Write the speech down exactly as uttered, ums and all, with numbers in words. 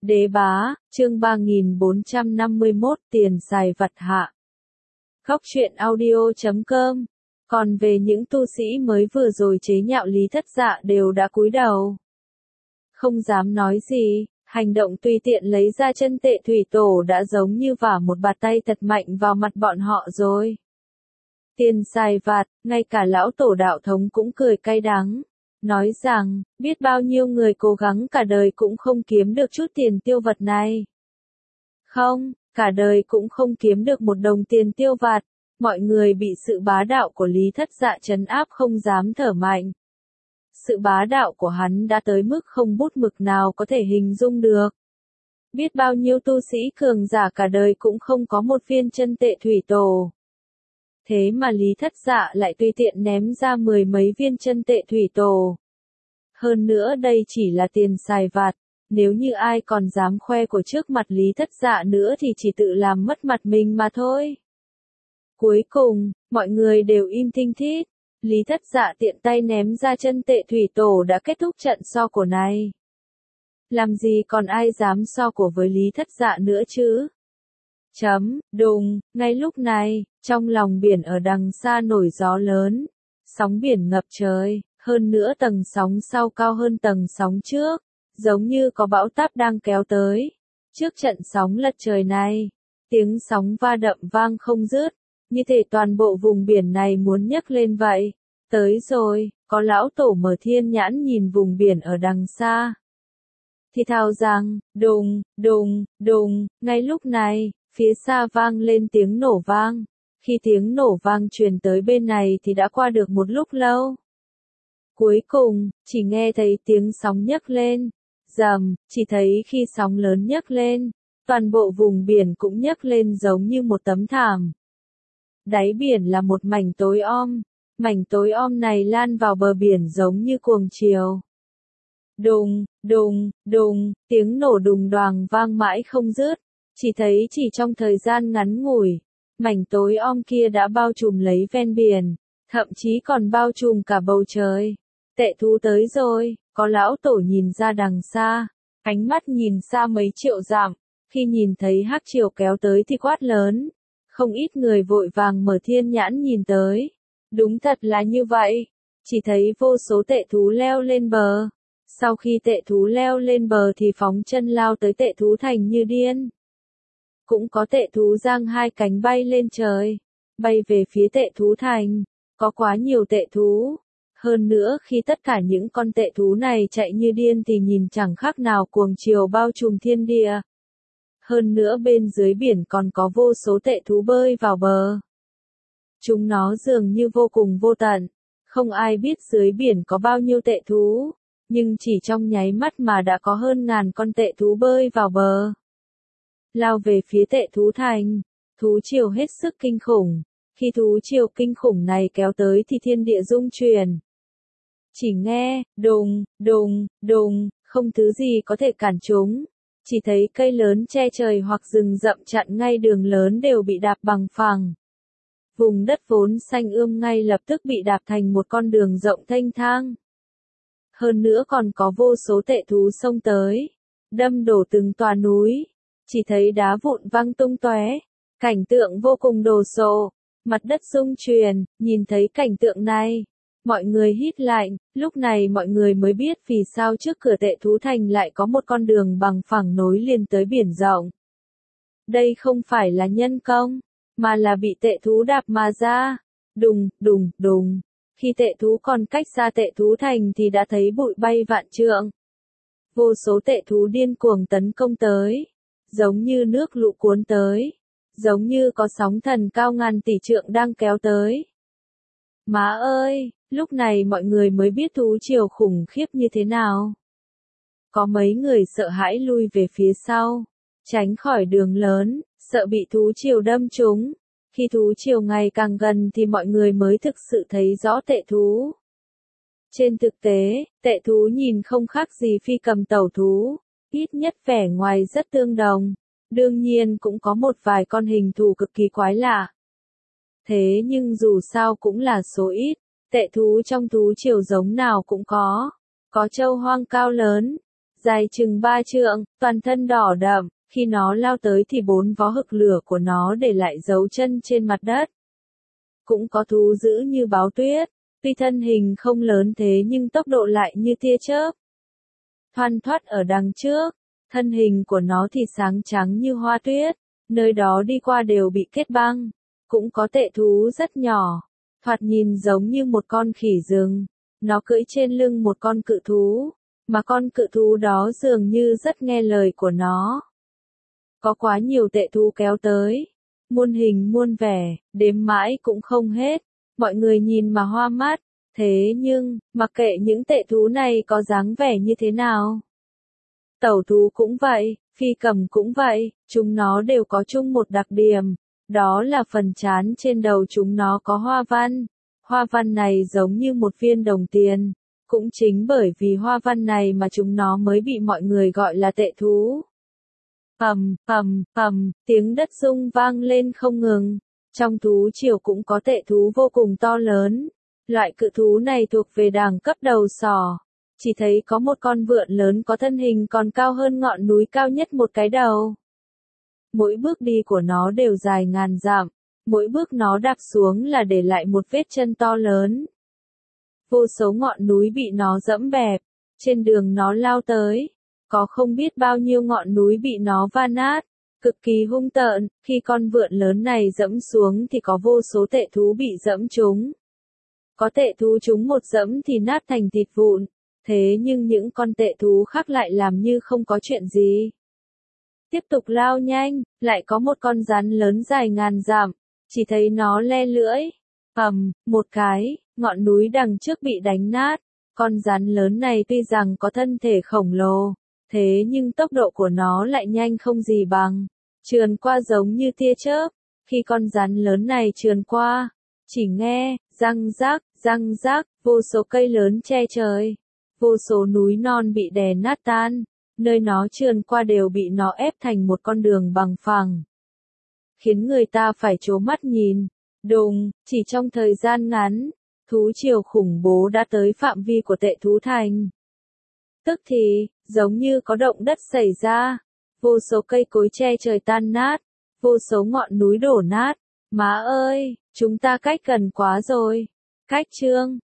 Đế bá, chương ba nghìn bốn trăm năm mươi mốt tiền xài vặt hạ. Góc truyện audio chấm com. Còn về những tu sĩ mới vừa rồi chế nhạo Lý Thất Dạ đều đã cúi đầu. Không dám nói gì, hành động tùy tiện lấy ra chân tệ thủy tổ đã giống như vả một bạt tay thật mạnh vào mặt bọn họ rồi. Tiền xài vặt, ngay cả lão tổ đạo thống cũng cười cay đắng. Nói rằng, biết bao nhiêu người cố gắng cả đời cũng không kiếm được chút tiền tiêu vặt này. Không, cả đời cũng không kiếm được một đồng tiền tiêu vặt, mọi người bị sự bá đạo của Lý Thất Dạ trấn áp không dám thở mạnh. Sự bá đạo của hắn đã tới mức không bút mực nào có thể hình dung được. Biết bao nhiêu tu sĩ cường giả cả đời cũng không có một viên chân tệ thủy tổ. Thế mà Lý Thất Dạ lại tùy tiện ném ra mười mấy viên chân tệ thủy tổ. Hơn nữa đây chỉ là tiền xài vặt, nếu như ai còn dám khoe của trước mặt Lý Thất Dạ nữa thì chỉ tự làm mất mặt mình mà thôi. Cuối cùng, mọi người đều im thinh thít, Lý Thất Dạ tiện tay ném ra chân tệ thủy tổ đã kết thúc trận so cổ này. Làm gì còn ai dám so cổ với Lý Thất Dạ nữa chứ? Chấm, đùng, ngay lúc này, trong lòng biển ở đằng xa nổi gió lớn, sóng biển ngập trời, hơn nữa tầng sóng sau cao hơn tầng sóng trước, giống như có bão táp đang kéo tới. Trước trận sóng lật trời này, tiếng sóng va đậm vang không dứt, như thể toàn bộ vùng biển này muốn nhấc lên vậy. Tới rồi, có lão tổ mở thiên nhãn nhìn vùng biển ở đằng xa. Thì thào rằng, đùng, đùng, đùng, ngay lúc này, phía xa vang lên tiếng nổ vang. Khi tiếng nổ vang truyền tới bên này thì đã qua được một lúc lâu. Cuối cùng, chỉ nghe thấy tiếng sóng nhấc lên. Rầm, chỉ thấy khi sóng lớn nhấc lên, toàn bộ vùng biển cũng nhấc lên giống như một tấm thảm. Đáy biển là một mảnh tối om, mảnh tối om này lan vào bờ biển giống như cuồng chiều. Đùng, đùng, đùng, tiếng nổ đùng đoàng vang mãi không dứt, chỉ thấy chỉ trong thời gian ngắn ngủi, mảnh tối om kia đã bao trùm lấy ven biển, thậm chí còn bao trùm cả bầu trời. Tệ thú tới rồi, có lão tổ nhìn ra đằng xa, ánh mắt nhìn xa mấy triệu dặm, khi nhìn thấy hắc triều kéo tới thì quát lớn. Không ít người vội vàng mở thiên nhãn nhìn tới. Đúng thật là như vậy, chỉ thấy vô số tệ thú leo lên bờ. Sau khi tệ thú leo lên bờ thì phóng chân lao tới tệ thú thành như điên. Cũng có tệ thú giang hai cánh bay lên trời, bay về phía tệ thú thành. Có quá nhiều tệ thú. Hơn nữa khi tất cả những con tệ thú này chạy như điên thì nhìn chẳng khác nào cuồng chiều bao trùm thiên địa. Hơn nữa bên dưới biển còn có vô số tệ thú bơi vào bờ. Chúng nó dường như vô cùng vô tận. Không ai biết dưới biển có bao nhiêu tệ thú. Nhưng chỉ trong nháy mắt mà đã có hơn ngàn con tệ thú bơi vào bờ. Lao về phía tệ thú thành. Thú triều hết sức kinh khủng. Khi thú triều kinh khủng này kéo tới thì thiên địa rung chuyển. Chỉ nghe, đùng, đùng, đùng, không thứ gì có thể cản chúng. Chỉ thấy cây lớn che trời hoặc rừng rậm chặn ngay đường lớn đều bị đạp bằng phẳng. Vùng đất vốn xanh ươm ngay lập tức bị đạp thành một con đường rộng thênh thang. Hơn nữa còn có vô số tệ thú xông tới, đâm đổ từng tòa núi. Chỉ thấy đá vụn văng tung tóe, cảnh tượng vô cùng đồ sộ, mặt đất rung chuyển. Nhìn thấy cảnh tượng này, mọi người hít lạnh, lúc này mọi người mới biết vì sao trước cửa tệ thú thành lại có một con đường bằng phẳng nối liền tới biển rộng. Đây không phải là nhân công, mà là bị tệ thú đạp mà ra. Đùng, đùng, đùng. Khi tệ thú còn cách xa tệ thú thành thì đã thấy bụi bay vạn trượng. Vô số tệ thú điên cuồng tấn công tới, giống như nước lũ cuốn tới, giống như có sóng thần cao ngàn tỷ trượng đang kéo tới. Má ơi! Lúc này mọi người mới biết thú triều khủng khiếp như thế nào. Có mấy người sợ hãi lui về phía sau, tránh khỏi đường lớn, sợ bị thú triều đâm trúng. Khi thú triều ngày càng gần thì mọi người mới thực sự thấy rõ tệ thú. Trên thực tế, tệ thú nhìn không khác gì phi cầm tẩu thú, ít nhất vẻ ngoài rất tương đồng. Đương nhiên cũng có một vài con hình thù cực kỳ quái lạ. Thế nhưng dù sao cũng là số ít. Tệ thú trong thú triều giống nào cũng có. Có trâu hoang cao lớn, dài chừng ba trượng, toàn thân đỏ đậm, khi nó lao tới thì bốn vó hực lửa của nó để lại dấu chân trên mặt đất. Cũng có thú dữ như báo tuyết, tuy thân hình không lớn thế nhưng tốc độ lại như tia chớp. Thoăn thoắt ở đằng trước, thân hình của nó thì sáng trắng như hoa tuyết, nơi đó đi qua đều bị kết băng. Cũng có tệ thú rất nhỏ, thoạt nhìn giống như một con khỉ rừng, nó cưỡi trên lưng một con cự thú, mà con cự thú đó dường như rất nghe lời của nó. Có quá nhiều tệ thú kéo tới, muôn hình muôn vẻ, đếm mãi cũng không hết, mọi người nhìn mà hoa mắt, thế nhưng, mặc kệ những tệ thú này có dáng vẻ như thế nào. Tẩu thú cũng vậy, phi cầm cũng vậy, chúng nó đều có chung một đặc điểm, đó là phần trán trên đầu chúng nó có hoa văn. Hoa văn này giống như một viên đồng tiền, cũng chính bởi vì hoa văn này mà chúng nó mới bị mọi người gọi là tệ thú. Ầm, ầm, ầm, tiếng đất rung vang lên không ngừng. Trong thú triều cũng có tệ thú vô cùng to lớn. Loại cự thú này thuộc về đẳng cấp đầu sỏ. Chỉ thấy có một con vượn lớn có thân hình còn cao hơn ngọn núi cao nhất một cái đầu. Mỗi bước đi của nó đều dài ngàn dặm, mỗi bước nó đạp xuống là để lại một vết chân to lớn. Vô số ngọn núi bị nó dẫm bẹp, trên đường nó lao tới, có không biết bao nhiêu ngọn núi bị nó va nát, cực kỳ hung tợn, khi con vượn lớn này dẫm xuống thì có vô số tệ thú bị dẫm trúng. Có tệ thú trúng một dẫm thì nát thành thịt vụn, thế nhưng những con tệ thú khác lại làm như không có chuyện gì. Tiếp tục lao nhanh, lại có một con rắn lớn dài ngàn dặm, chỉ thấy nó le lưỡi, ầm, một cái, ngọn núi đằng trước bị đánh nát. Con rắn lớn này tuy rằng có thân thể khổng lồ, thế nhưng tốc độ của nó lại nhanh không gì bằng, trườn qua giống như tia chớp. Khi con rắn lớn này trườn qua, chỉ nghe, răng rác, răng rác, vô số cây lớn che trời, vô số núi non bị đè nát tan. Nơi nó trườn qua đều bị nó ép thành một con đường bằng phẳng, khiến người ta phải trố mắt nhìn. Đùng, chỉ trong thời gian ngắn, thú triều khủng bố đã tới phạm vi của tệ thú thành. Tức thì, giống như có động đất xảy ra, vô số cây cối che trời tan nát, vô số ngọn núi đổ nát. Má ơi, chúng ta cách gần quá rồi. Cách chương